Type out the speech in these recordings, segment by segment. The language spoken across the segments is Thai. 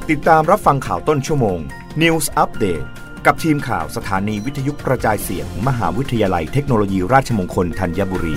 ติดตามรับฟังข่าวต้นชั่วโมง News Update กับทีมข่าวสถานีวิทยุกระจายเสียง มหาวิทยาลัยเทคโนโลยีราชมงคลธัญบุรี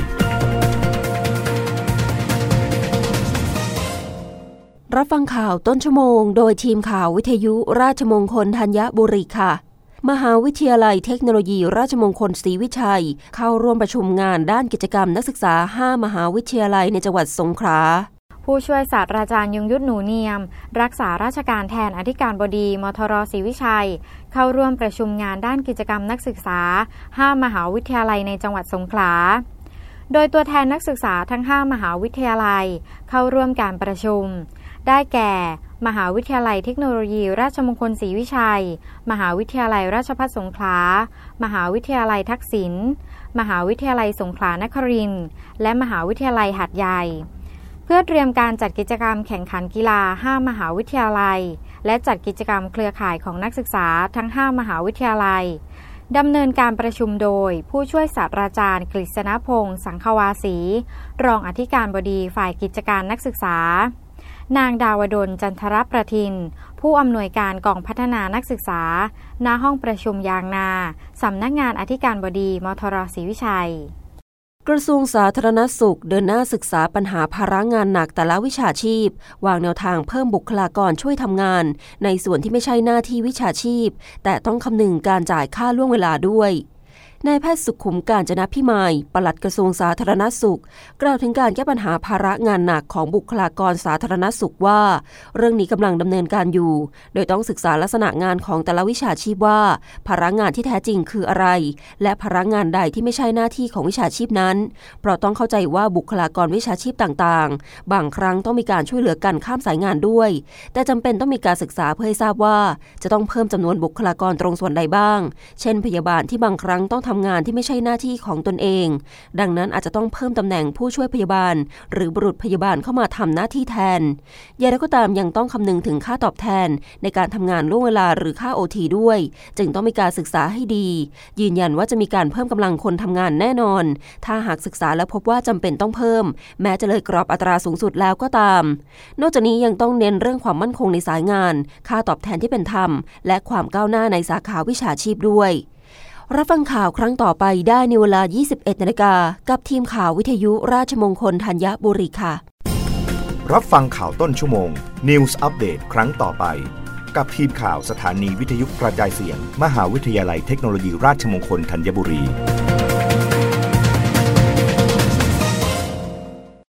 รับฟังข่าวต้นชั่วโมงโดยทีมข่าววิทยุราชมงคลธัญบุรีค่ะมหาวิทยาลัยเทคโนโลยีราชมงคลศรีวิชัยเข้าร่วมประชุมงานด้านกิจกรรมนักศึกษา5มหาวิทยาลัยในจังหวัดสงขลาผู้ช่วยศาสตราจารย์ยงยุทธหนูเนียมรักษาราชการแทนอธิการบดีมทรศรีวิชัยเข้าร่วมประชุมงานด้านกิจกรรมนักศึกษา5มหาวิทยาลัยในจังหวัดสงขลาโดยตัวแทนนักศึกษาทั้ง5มหาวิทยาลัยเข้าร่วมการประชุมได้แก่มหาวิทยาลัยเทคโนโลยีราชมงคลศรีวิชัยมหาวิทยาลัยราชภัฏสงขลามหาวิทยาลัยทักษิณมหาวิทยาลัยสงขลานครินทร์และมหาวิทยาลัยหาดใหญ่เพื่อเตรียมการจัดกิจกรรมแข่งขันกีฬา5มหาวิทยาลัยและจัดกิจกรรมเครือข่ายของนักศึกษาทั้ง5มหาวิทยาลัยดำเนินการประชุมโดยผู้ช่วยศาสตราจารย์กฤษณพงษ์สังควาสีรองอธิการบดีฝ่ายกิจการนักศึกษานางดาวดลจันทรประทินผู้อำนวยการกองพัฒนานักศึกษาณห้องประชุมยางนาสำนักงานอธิการบดีมทรศรีวิชัยกระทรวงสาธารณสุขเดินหน้าศึกษาปัญหาภาระงานหนักแต่ละวิชาชีพวางแนวทางเพิ่มบุคลากรช่วยทำงานในส่วนที่ไม่ใช่หน้าที่วิชาชีพแต่ต้องคำนึงการจ่ายค่าล่วงเวลาด้วยนายแพทย์สุขุมกาญจนพิมายปลัดกระทรวงสาธารณสุขกล่าวถึงการแก้ปัญหาภาระงานหนักของบุคลากรสาธารณสุขว่าเรื่องนี้กำลังดำเนินการอยู่โดยต้องศึกษาลักษณะงานของแต่ละวิชาชีพว่าภาระงานที่แท้จริงคืออะไรและภาระงานใดที่ไม่ใช่หน้าที่ของวิชาชีพนั้นเพราะต้องเข้าใจว่าบุคลากรวิชาชีพต่างๆบางครั้งต้องมีการช่วยเหลือกันข้ามสายงานด้วยแต่จำเป็นต้องมีการศึกษาเพื่อให้ทราบว่าจะต้องเพิ่มจำนวนบุคลากรตรงส่วนใดบ้างเช่นพยาบาลที่บางครั้งต้องทำงานที่ไม่ใช่หน้าที่ของตนเองดังนั้นอาจจะต้องเพิ่มตำแหน่งผู้ช่วยพยาบาลหรือบุรุษพยาบาลเข้ามาทำหน้าที่แทนอย่างไรก็ตามยังต้องคำนึงถึงค่าตอบแทนในการทำงานล่วงเวลาหรือค่า OT ด้วยจึงต้องมีการศึกษาให้ดียืนยันว่าจะมีการเพิ่มกำลังคนทำงานแน่นอนถ้าหากศึกษาแล้วพบว่าจำเป็นต้องเพิ่มแม้จะเลยกรอบอัตราสูงสุดแล้วก็ตามนอกจากนี้ยังต้องเน้นเรื่องความมั่นคงในสายงานค่าตอบแทนที่เป็นธรรมและความก้าวหน้าในสาขาวิชาชีพด้วยรับฟังข่าวครั้งต่อไปได้ในเวลา 21:00 น.กับทีมข่าววิทยุราชมงคลธัญบุรีค่ะรับฟังข่าวต้นชั่วโมง News Update ครั้งต่อไปกับทีมข่าวสถานีวิทยุกระจายเสียง มหาวิทยาลัยเทคโนโลยีราชมงคลธัญบุรี